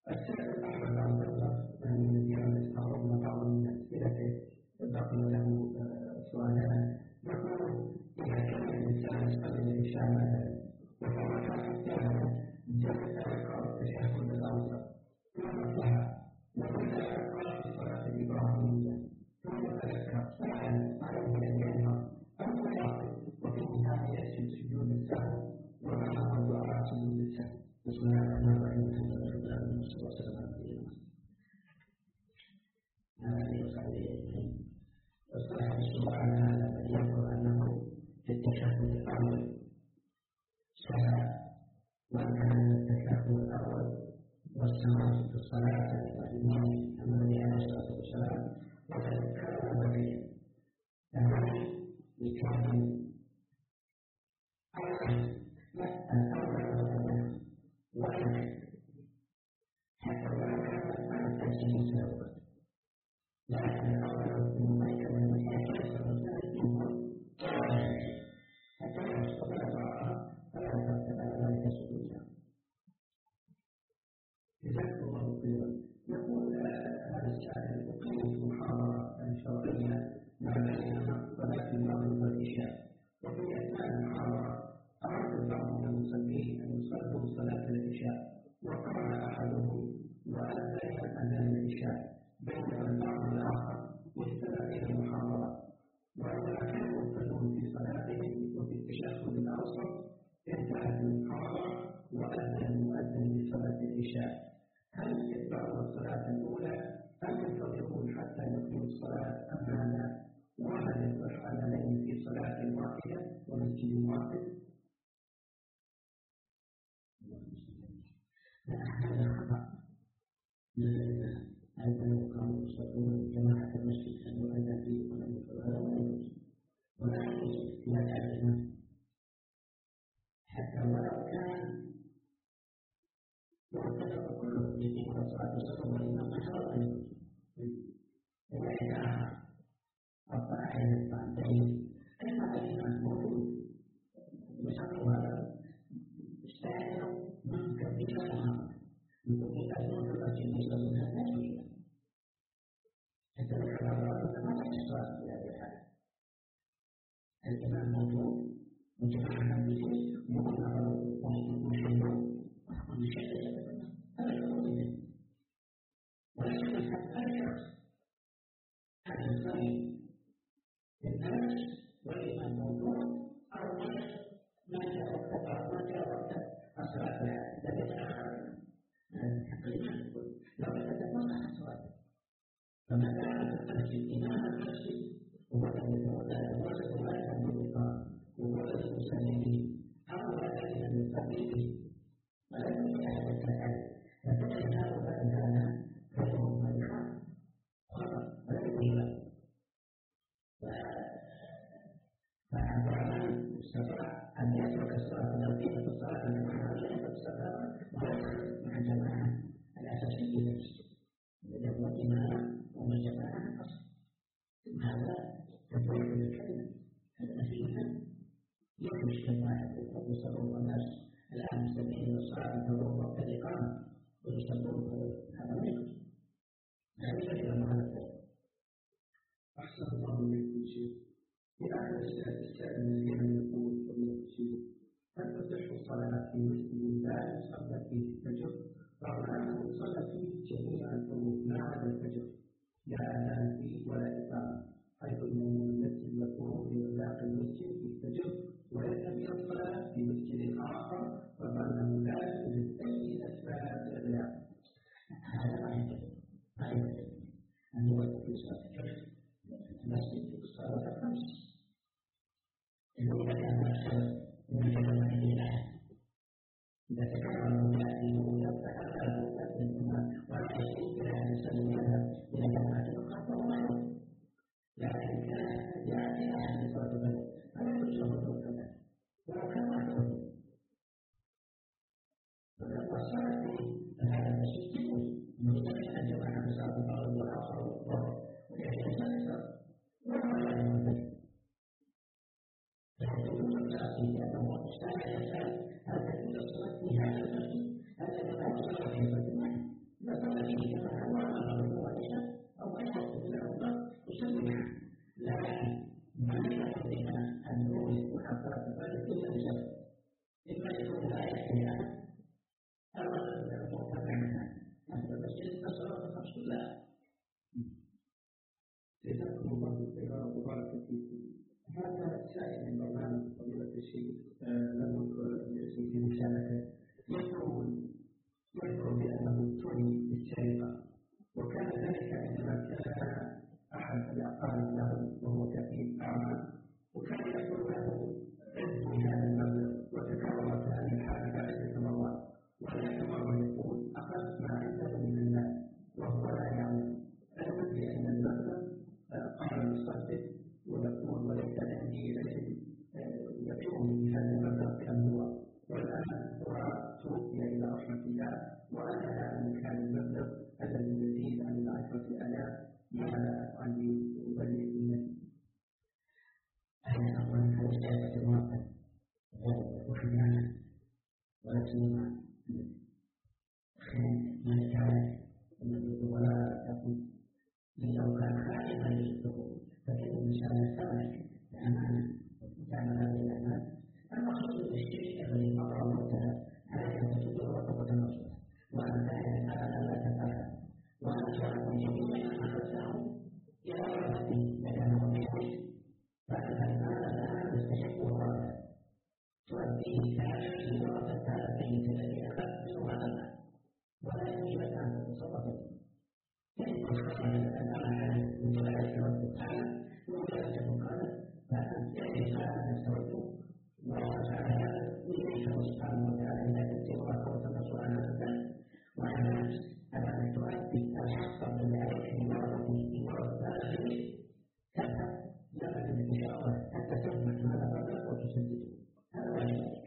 السائل أحمد عبد الله من الذين استعرضنا بعض من أسئلته بقي له سؤالان. يقول: إذا كان الإنسان يصلي العشاء مثلا وترك حتى جلس يقرأ التشهد الأوسط ثم انتهى وبدأ يقرأ في الصلاة الإبراهيمية ثم تذكر فهل عليه أن ينهض أو يقف وفي النهاية يسجد سجود السهو وما موضوع سجود السهو؟ بسم الله الرحمن الرحيم. الحمد لله رب العالمين والصلاة والسلام على نبينا محمد. الصحيح الشرع هذا الذي يقول أنه في التشهد الأول سهى وكان التشهد الأول والسماء في الصلاة الإمام النبي عليه الصلاة والسلام وتذكر بين بكامل الأول وإن حتى ولو كان عن التسجيل الأول لكن الأول مما يكون يحصل الثاني حتى يستطيع القراءة فلا يترتب على ذلك سجودا. جزاكم الله خيرا. يقول هذا السائل: أقيمت محاضرة شرعية مع بينها صلاة المغرب والعشاء، وفي أثناء المحاضرة أراد بعض المصلين أن يصلوا صلاة العشاء وقام أحدهم وأذن أذان العشاء بينما البعض الآخر يستمع إلى المحاضرة، وعندما كانوا يصلون في صلاتهم وفي التشهد الأوسط انتهت المحاضرة وأذن المؤذن لصلاة العشاء، هل يتبعون الصلاة الأولى أم ينتظرون حتى يقيموا الصلاة أم ماذا؟ وهل يصح أذانين في صلاة واحدة ومسجد واحد؟ هذا خطأ. عندما كانوا يصلون جماعة المسجد أن يؤذن فيه ولم يفعل هذا ولا يجوز اتباع الإمام حتى ولو كان يعتبر كل جديد وصلاة الصلاة والإمام أشهر وإذا أطاع الطعمين أما الإمام موجود يسمى هذا استعانوا من كبيرها يقول أنه الرجل يصلون الناس حتى لو كان الرجل ما تحصل في هذه الحالة الإمام موجود وجماعة المسجد مغنى ومشهور ومشهور هذا يقول ولكن الحق هذا الصحيح الناس والإمام موجود أو ما ترتب الصلاة لا يتأخر الإمام يقول لو تتوقع الصلاة فما دام المسجد إمام المسجد هو الذي يتولى الوسط ولا المنطقة وهو المسلمين أو الذين من قبله ولم يكن كذلك لكن هؤلاء كان فهم ملحا خطأ ولم يغلب فأبراهيم استطاع أن يترك الصلاة الأولى في الصلاة الجماعية والصلاة مع الجماعة الأساسية في المسجد يكون الإمام والجماعة الأصل هذا تفرق الكلمة هذا فيها يخرج كما يصلون الناس الآن مستمعين الصلاة وقت الإقامة ويصلون هذا ما يخرج هذا كلام هذا. أحسن الله إليكم شيخ. في آخر السائل الذي يقول فضيلة الشيخ: هل تصح الصلاة في مسجد لا يصلى فيه الفجر رغم أنه صلى فيه جميع الفروض ما عدا الفجر لا أذان فيه ولا إقامة، حيث أن المسجد يقوم بإغلاق المسجد في الفجر ويذهب إلى الصلاة في مسجد آخر رغم أنه لا يوجد أي أسباب للإغلاق؟ هذا ما يمكن أن يوجد في صلاة الفجر المسجد في الصلاة الخمس إذا كان الشرط يوجد معه إذا تكرر المؤذن يفتح المؤذن ولا يشرك له يصلي إلى جماعة الخطأ لكن كان يأتي أحد صلاة الفجر فلا يصلي كذا ولو كان معه والصلاة في هذا المسجد مستقيم الجماعة صلاة الفجر والآخر والظهر ولكن صلاة ولا يمكن فيكون التأثير أنه مستعد يسأل هل تكون الصلاة في هذا المسجد هل تكون الصلاة في المسجد لا يحيى مرتفعة عند المسجد الصلاة الخمس كلها. جزاكم الله خيرا وبارك فيكم. هذا سائل من برنامج فضيلة الشيخ له الاسم في رسالته يذكر بأنه ابتلي بالسرقة، وكان ذلك عندما كان أحد الأقارب له وهو كفيف أعمى، وكان يقول له عد بهذا المبلغ، وتكررت هذه الحادثة عدة مرات، وهناك مرة يقول أخذت ما عنده من المال وهو لا يعلم، علما بأن المبلغ قال المصدق ويقول وليس عندي علم يقينني بهذا المبلغ كم هو، والآن هو توفي إلى رحمة الله وأنا لا أملك هذا المبلغ الذي يزيد عن 10,000. ماذا أفعل ببلغ منه؟ أنا أقول هذا الشيء الواقع وخيانة ولكن ما يجعل ولا تكون لو كان خائفا يصدقه فإن الإنسان يستمع بأمانة وتعمل هذه الأعمال. المقصود بالشرك الذي مر موتها عليك أن تدور رقبة النصر وأن تعلم أن لا تفعل وأن تعلم جميع ما أخذته إلى رحمته لأنه بحج فأنت المال لا يستحق الغاية تؤديه كعشر مرة هذا البيت الذي أخذت منه هذا ولا يجب أن تتصرف فإن الخير الأمانة من جلالة رب تعالى وجلالة قال فأنت يجب أن تستوعبه ويفعل إليه سبحانه وتعالى إلا تتبعك وتنصر على ذلك وأن أن تؤدي الحق الذي عليك بمرضه ذلك كذا لا إن شاء الله أن تتم هذا المبلغ وتسدده. هذا واجب.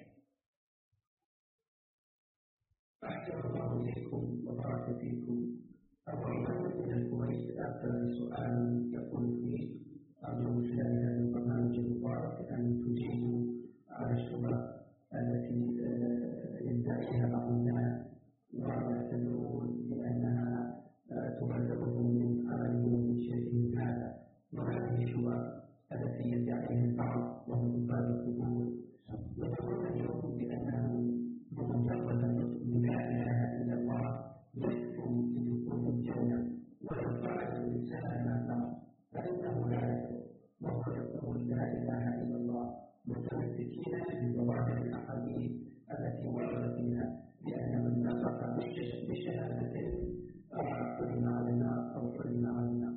أحسن الله إليكم وبارك فيكم. الرحمن من الكويت أرسل سؤال يقول فيه أرجو من خلال هذا البرنامج المبارك أن تجيبوا على الشبهة التي يدعيها بعض الناس ويعتبرون بأنها تبلغهم من أعينهم من شيء هذا، وهذه الشبهة التي يدعيها البعض وهم باب القبور يقولون اليوم بأنه بمجرد أن لا إله إلا الله يكفر بدخول الجنة، ولو فعل الإنسان ما فعل فإنه لا يكفر، وهو يقول لا إله إلا الله متمسكين بظواهر الأحاديث التي ورد فيها بأن من نطق بالشهادتين حرم على النار أو حرم على النار.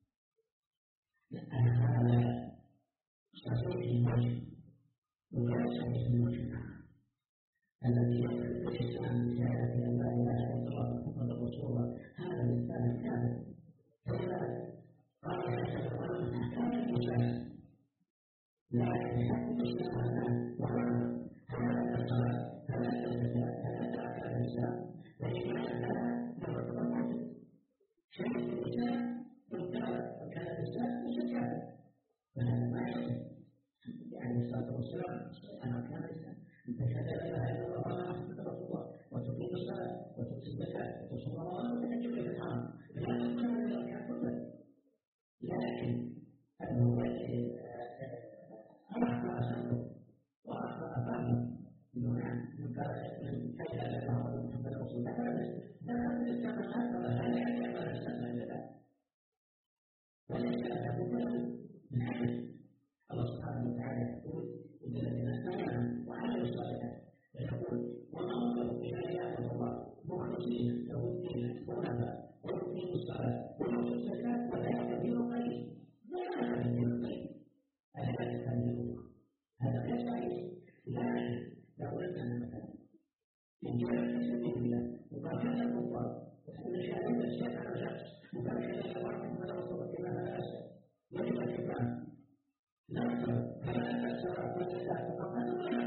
هذا صحيح الموجب ولا صحيح الموجب الذي يحدث عن شهادة أن لا إله إلا الله محمد رسول الله هذا الإنسان كامل فإذا قال يحدث عن أحكام الإنسان لا يحدث الإنسان وهذا الصلاة هذا الزكاة هذا أحكام الإسلام ولهذا نرد الموجب شهادة الإنسان وكان الإسلام زكاة فهذا ما يحدث يعني الصلاة والسلام أنا كان الإسلام أنت شهد لا إله إلا الله محمد رسول الله وتقيم الصلاة وتؤتي الزكاة وتصوم رمضان وتحج إلى الحرم لا تنكر ذلك كله، لكن الموجه أخطأ سنه وأخطأ فهمه من شهد لا إله إلا الله محمد رسول الله لا يستمع هذا لا يعتبر الإسلام إلا وليس له من حدث. الله سبحانه وتعالى يقول إن الذين آمنوا وعملوا الصالحات يقول وما أمروا إلا ليعبدوا الله مخلصين له الدين حنفاء ويقيموا الصلاة ويؤتوا الزكاة وذلك دين القيم. ما هذا الدين القيم؟ هذا الدين هذا غير صحيح. لكن لو أن مثلا إن جاء في سبيل الله وقاتل الكفار وسأل شهادة الشيخ على شخص وقال شهادة الله محمد رسول الله كما لا أسأل يجب أن يفعل لا هذا السبب والإسلام فقط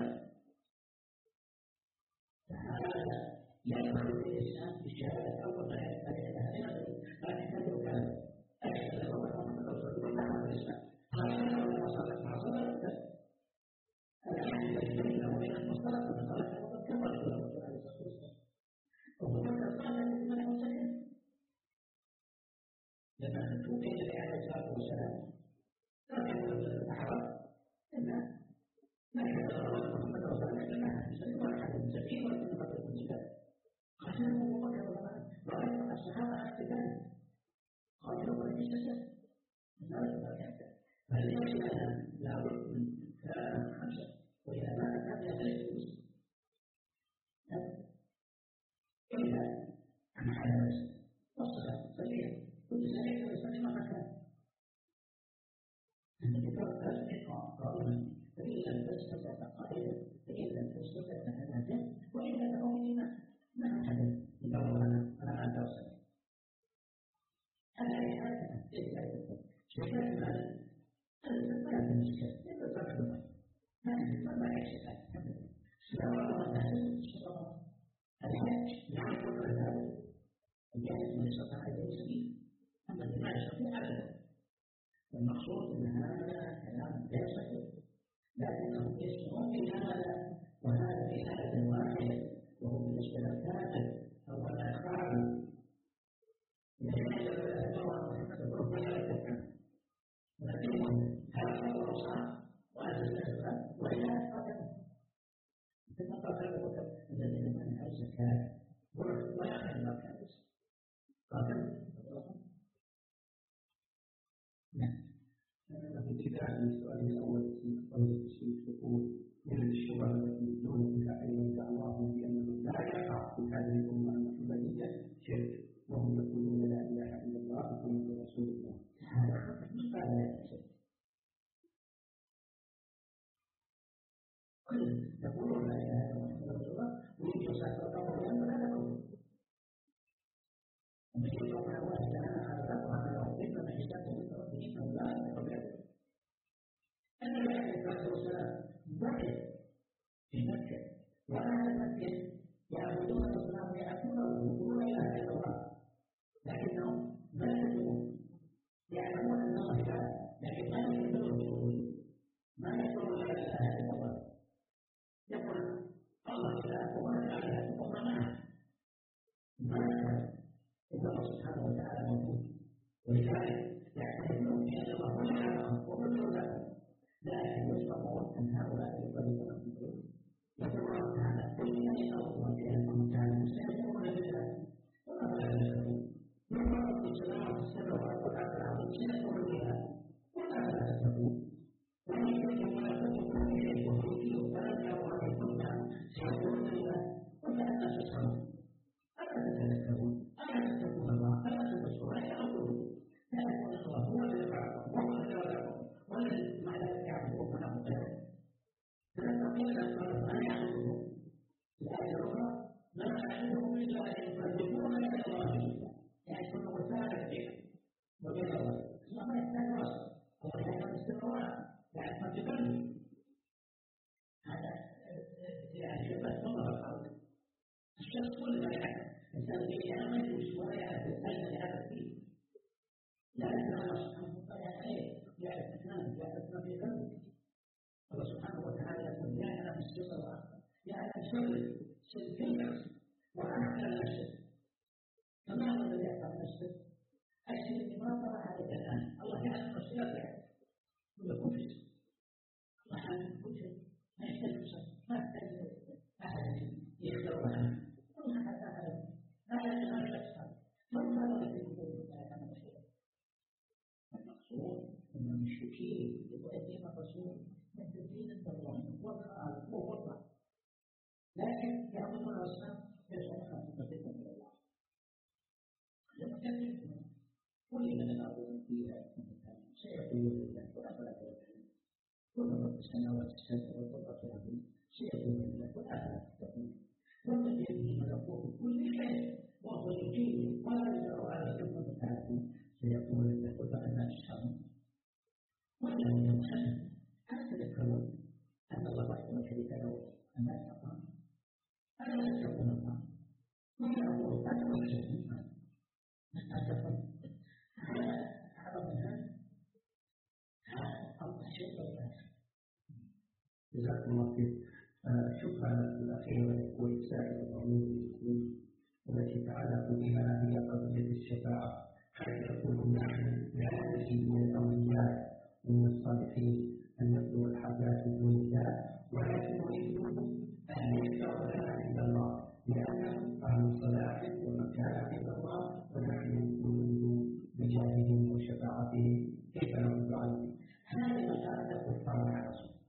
هذا يدخل في الإسلام بالشهادة أول ما يدخل لكن كله كان أشهد أن محمد رسول الله على الإسلام هذا هو المصالح مع صلاة الأحد بينه وبين المصالح والمصالح وقد كفر الله عليه الصلاة والسلام وهو كفر من المسلمين لما توفي النبي عليه الصلاة والسلام لا يكون الأعراب إلا ما كان الله محمد رسول الله إلا أحد عن حياة والصلاة صحيح كل سنة ويصلي ما كان أن تفكر قائما فإن لم تستطع قائلا فإن لم تستطع فهذا وإلا فهو ما حدث إذا أنا أنت وصلي هذا يحدث إذا شكرا لله ما بالنسبة للتقدم ما يحدث سواء الشرع الحج يعرف ذلك الجانب من استطاع اليه أما لا يستطيع أبدا المقصود أن هذا كلام لا يصح لكنهم يسمعون بهذا وهذا في حالة واحدة وهو بالنسبة للكافر أو الأخبار ولكنهم هذا الرصاص وهذا الزكاة وإلى قدم فقط الذين منعوا الزكاة ولا خير كان قدم ابتداء للسؤال الأول في قول الشيخ يقول من الشبهة التي يدعون بها أن يدعى الله بأنه لا يقع في هذه الأمة المحمدية شرك وهم يقولون لا إله إلا الله محمد رسول الله. هذا لا يحسن كل يقولون لا إله إلا الله ويجوا سأتطور ولا تقول ومن يقول الله تعالى على ربها وإنما من حسابه من ربه أو لا يقبل النبي عليه الصلاة والسلام بقي في مكة وأهل مكة يعبدون الأصنام ويعبدون لا إله إلا الله لكنهم لا يعلمون يعلمون أن الله تعالى لكن ما يقبلون ما يقولون لا إله إلا الله يقول الله تعالى وما تعالى وما معه ما يفعل إذا الله سبحانه وتعالى موجود ولذلك يعتقدون بأن الله هو الحق وكل ذلك لكن يصبحون أن هؤلاء يقبلون القلوب يقول الله تعالى قل إن الله بأنهم كانوا سيقولون بالله وما فعلوا من رب السماوات السبع والأرض العظيم سيقولون بها وما لا تتقون ومن يكن ملكوت كل شيء وملكه فلن يروا عليكم سيقولون بالله وكأن تسمعون ألا تتذكرون ألا تتقون الله ألا تبصرون ألا تقولون لا يكون الله هو الذي خلقكم وهو الذي رزقكم والذي مع ذلك يعبدون له غيره فنستطيع أن نقول ما يعبدون الآية الأخرى ما نعبدهم إلا أن يقربونا إلى الله يعني كل وسائل فيها وبين الله ما يحتاج وصف الله يحتاج استقرار يعني ما تقلل هذا يعني يبقى نظر الخلق الشخص كل ما يحتاج الإنسان الذي ما يجوز ولا يعرف أين يعرف فيه لا يعرف الله سبحانه وتعالى يعرف أثناء يعرف ما في قلبك الله سبحانه وتعالى يقول يعلم السر والأخفى يعلم سر كل نفس وأعلم نفسه فما هو الذي يعلم نفسه؟ الشيء الذي ما طرح عليك الآن الله يعلم أشياء كل كفر الله يعلم كل شيء ما يحتاج ما يحتاج أحد يختار عنه الله تعالى هذا ما يحتاج ثم هذا الذي يقول المقصود أن المشركين يؤدي الرسول من تدين الضروري والخالق والوضع لكن يعبدون الأصنام يسألون حقيقة من الله لما تكلمون كل من الأرض فيها سيقول لله وأفلا تؤمنون كل رب السماوات السبع والأرض العظيم سيقول لله وأفلا تؤمنون والذي ملكوت كل شيء وهو يجيب ولا يجرؤ عليكم وتعالى سيقول لله وأنا أشهد وأنه يوحد هل تذكرون أن الله وحده شريك له أما يتقون ألا يتقون الله ولا يقول أنا أشهد أتقون هذا عرضنا هذا أو شيء ولا جزاكم الله خير. شكرا الأخير يقول سائل الأمور التي تعلق بها هي قضية الشفاعة حيث يقول نحن لا نجد من الأولياء ومن الصالحين أن يبدو الحاجات دون الله ولكن نريدهم أن يشفعوا لنا عند الله لأنهم أهل صلاح ومكانة عند الله ونحن نؤمن بجاههم وشفاعتهم كيف نرد عنهم؟ هذه مسألة الكفار على رسول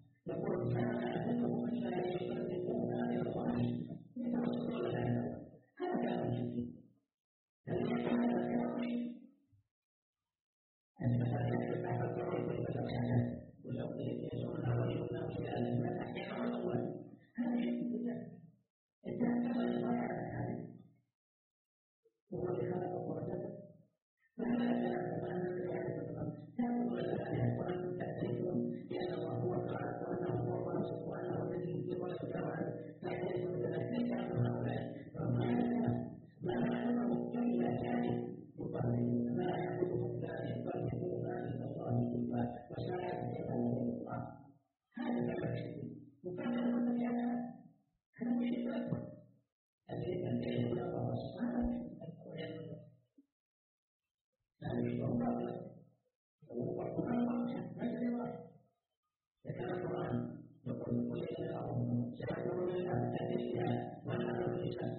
يقول كان أهلهم إلا يصدقون إلى الله يتوسطون إلى الإسلام.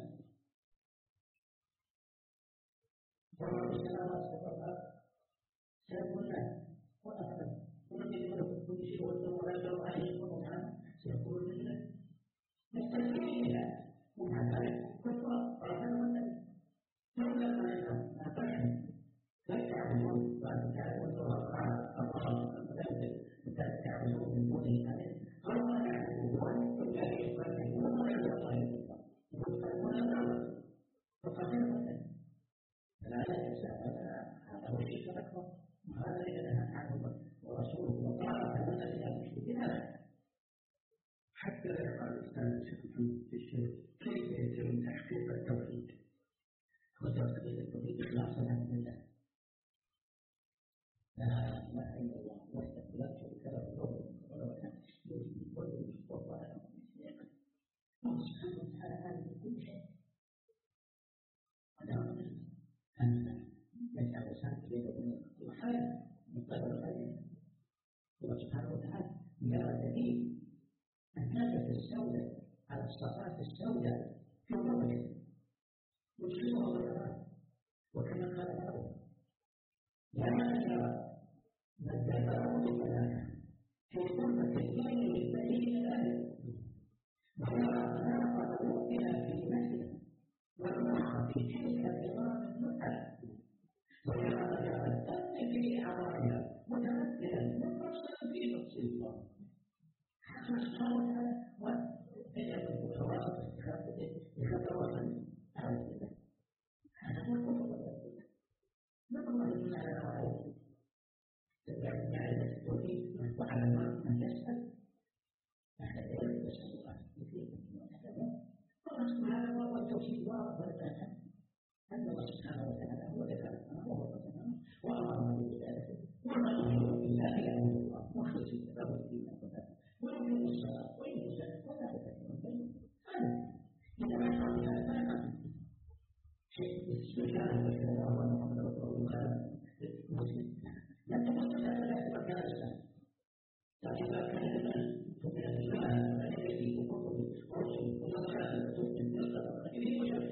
والله السلامات والله سيكون له وأبدا ومن يقول كل شيء ولا لو عليه ومعنى سيكون له نستفيد ومع ذلك كفر رحمه الله لولا ذلك أبدا لا تعبدون بعد تعبدون لا تعبدون من دونه عليه أو لا تعبدون إلا يستطيعون ولا يستطيعون فقد لا يجوز هذا هو الشرك الأكبر وهذا ينهى عنه ورسوله وقال أن الذي بهذا حتى لا يقع الإنسان في الشرك كيف يتم تحقيق التوحيد؟ هو تحقيق التوحيد إخلاصا لله لا إله إلا الله وحده لا شريك له ولا كان يوجد كل مصطفى الله سبحانه وتعالى عالم بكل شيء أنت يجعل سنة بينك وحال مقدر عليه الله سبحانه وتعالى يرى دليل الناجة السوداء على الصفات السوداء في ظهره يشيرها بالغرب وكما قال له لا يرى من ذكره بالملائكة في ظلمة الليل بالدليل ذلك ويرى ناقة مؤمنة في مثله والروح في تلك العظام المتعة ويرى الدم في أعضائها متمثلا مفصلا في نفس الله سبحانه وتعالى وبيان الخواص بخطوات على الله هذا هو الكفر والتوحيد نظر الله على عليه معرفة التوحيد وعلى من يسأل بعد ذلك يسأل الله كثير من يعلمون هذا هو التوحيد والبركة أن الله سبحانه وتعالى هو الذي خلقنا وهو ربنا وأمرنا بعبادته ونؤمن بالله يعبد الله مخلصين له الدين ويقيم الصلاة ويؤتي الزكاة وذلك من الخير هذا إذا ما فعل هذا فلا نعلم شيء سبحانه وتعالى ومحمد رسول الله مسلم لم تكن لا تبقى الإسلام لكن إذا كان الإيمان تؤمن بالله وملائكته وكتبه ورسله وملائكته وتؤمن بالقدر فإنه يشرك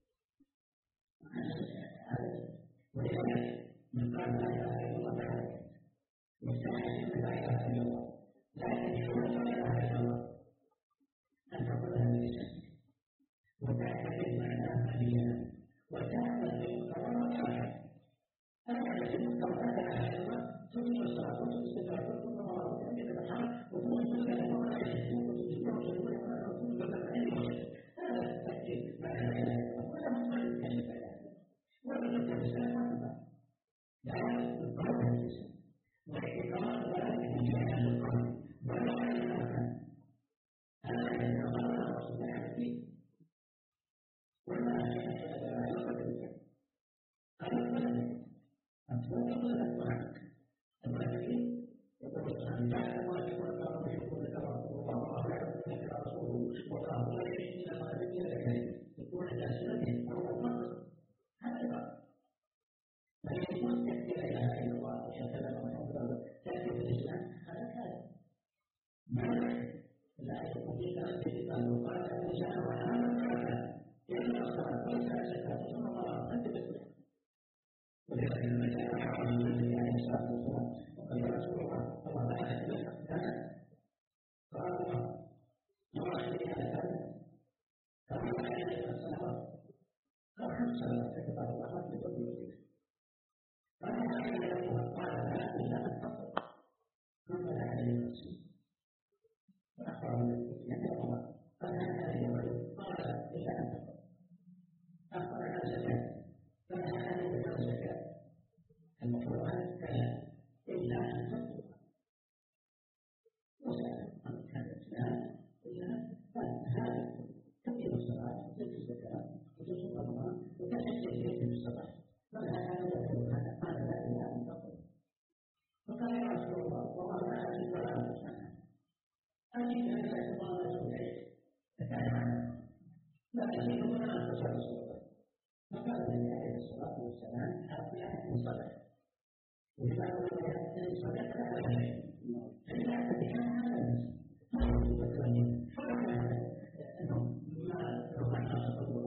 ولذلك من قال لا إله إلا الله تعالى يستحي من لا إله إلا الله لكن شروط لا إله إلا الله أن تقولها باللسان وتعتقد معناها قليلا وتعمل بالقرار صحيح أنا أجد أن لا إله إلا الله تجد الصلاة وتجد الصلاة وتجد الله وتجد الحرب وتجد الصلاة وتجد الصلاة وتجد الصلاة هذا التأكيد لا إله إلا الله ولا مقبل كلمة ولا الإنسان لا يقبل الإنسان والإقرار لا يجعل القلب ولا يعلم هذا يتغير رسول الله ولا يقبل أن تقول عنك الذي يقول عن بعد ما يقول الله يقول الله يقول رسوله وقال لا يجوز لما ذكر يكون الأسئلة أو النقص هذا فإن كنت لا إله إلا الله وشهد أن محمدا تأتي بالإسلام هذا كاذب لا يكون إلا أن يقال الإنسان وهذا كذا إلا الصلاة ليس الزكاة ثم الله أنت بالإسلام ولذلك لما جاء أحد النبي عليه الصلاة والسلام وقال يا رسول الله الله لا إله إلا أنت قال الله نرى إلى هذا قال لا إله إلا الصلاة قال خمس صلوات كتب الله بكل وجهك قال لا إله إلا الله قال لا إلا أن تصل ثم لا إله إلا الله فأخبر من الإسلام الله قال لا إله إلا الله قال إلا أن تصل أخبر عن الزكاة قال لا إله إلا الزكاة المفروضات كلام إلا أن تصل وسأل عن كان الإسلام إلا هذا تقيم الصلاة وتؤتي الزكاة وتصوم رمضان وتحج البيت بالصلاة قال هذا يقول هذا قال لا إله أن تصل فقال يا رسول الله والله لا أجد ولا أسمع أجد أن لا الله رسول فتعالى لا أجد ولا أنتصر الصلاة فقال النبي عليه الصلاة والسلام حتى يحكم الصلاة وإذا أردت أن يحكم الصلاة فلا شيء فإذا أردت بها هذا ما يجب أن يكون أنه ما رفعنا الصلاة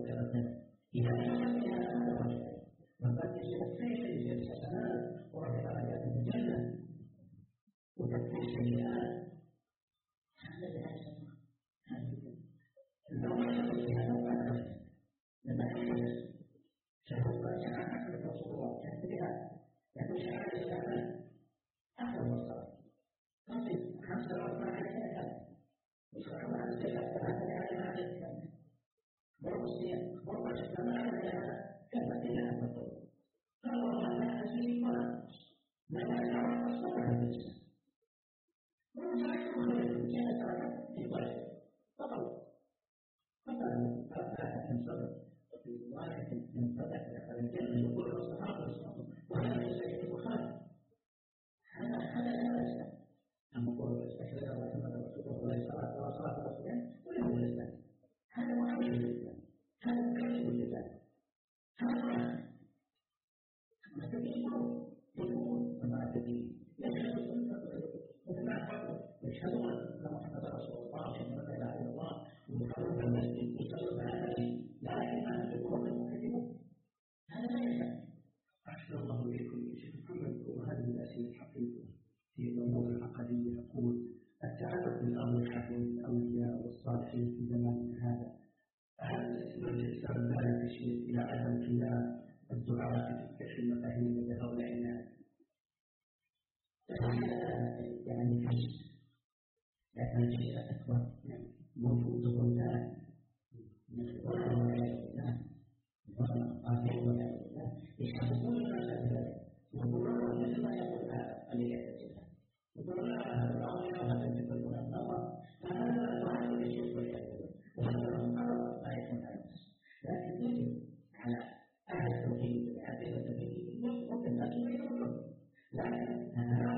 التعلق بالأمر الحكيم الأولياء والصالحين في زماننا هذا، هل سنة الإسلام لا تشير إلى عدم خلاف الدعاء في كشف المفاهيم لهؤلاء الناس؟ يعني لكن الشيء الأكبر وجوده الآن من القرآن والعلم والقرآن والعلم يحسبون ذلك ويقولون مثل ما يقول اليهود يقولون الأولياء هذا يقولون الله فهذا واحد من الشيء والعلم وهذا مقرر لا يكون على الناس، لكن يجب على أهل التوحيد والعقيدة التوحيدية ممكن الناس يقولون، لكن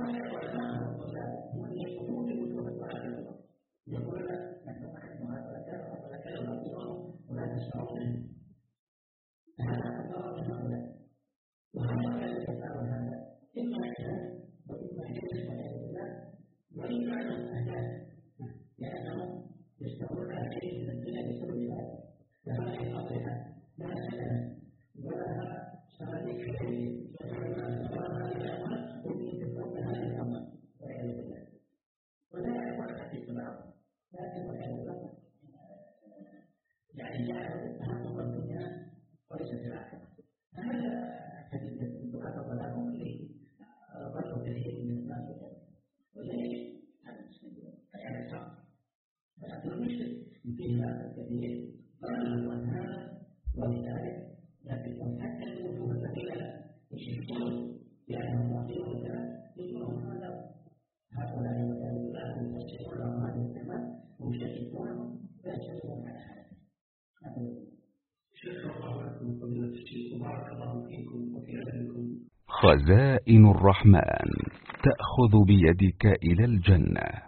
يقول لك نحن نحن هذا كذا ولا كذا ولا تسمعون هذا الله هؤلاء وهذا يتفاعل هذا إما إله وإما حدث والعياذ بالله وإما أهداف لأنهم يستمرون على شيء من الدنيا بسبب هذا فهذه الأضرحة لا سكن ولا صناديق حديد ولا هذه الأموال ومن تفوق هذه الأموال والعياذ بالله ولا يعرف حديث بعض لكن والعياذ بالله يعني جعلوا تحقق الدنيا وليس في الآخرة. هذا حديث الدعاء ولهم لظن كثير من الناس وليش هذا المسلمين فعل الحق ولكن المشرك فيها كثير ظنوا أن هذا ولذلك لكن حتى الوجوه الذين يشركون لأنهم يعطيون يقولون هذا هؤلاء والعياذ بالله يفسرون لهم هذه الكلمات ويشركون ويشركون على هذا. شكرا الله لكم فضيلة الشيخ وبارك الله فيكم وفي علمكم. خزائن الرحمن تأخذ بيدك إلى الجنة.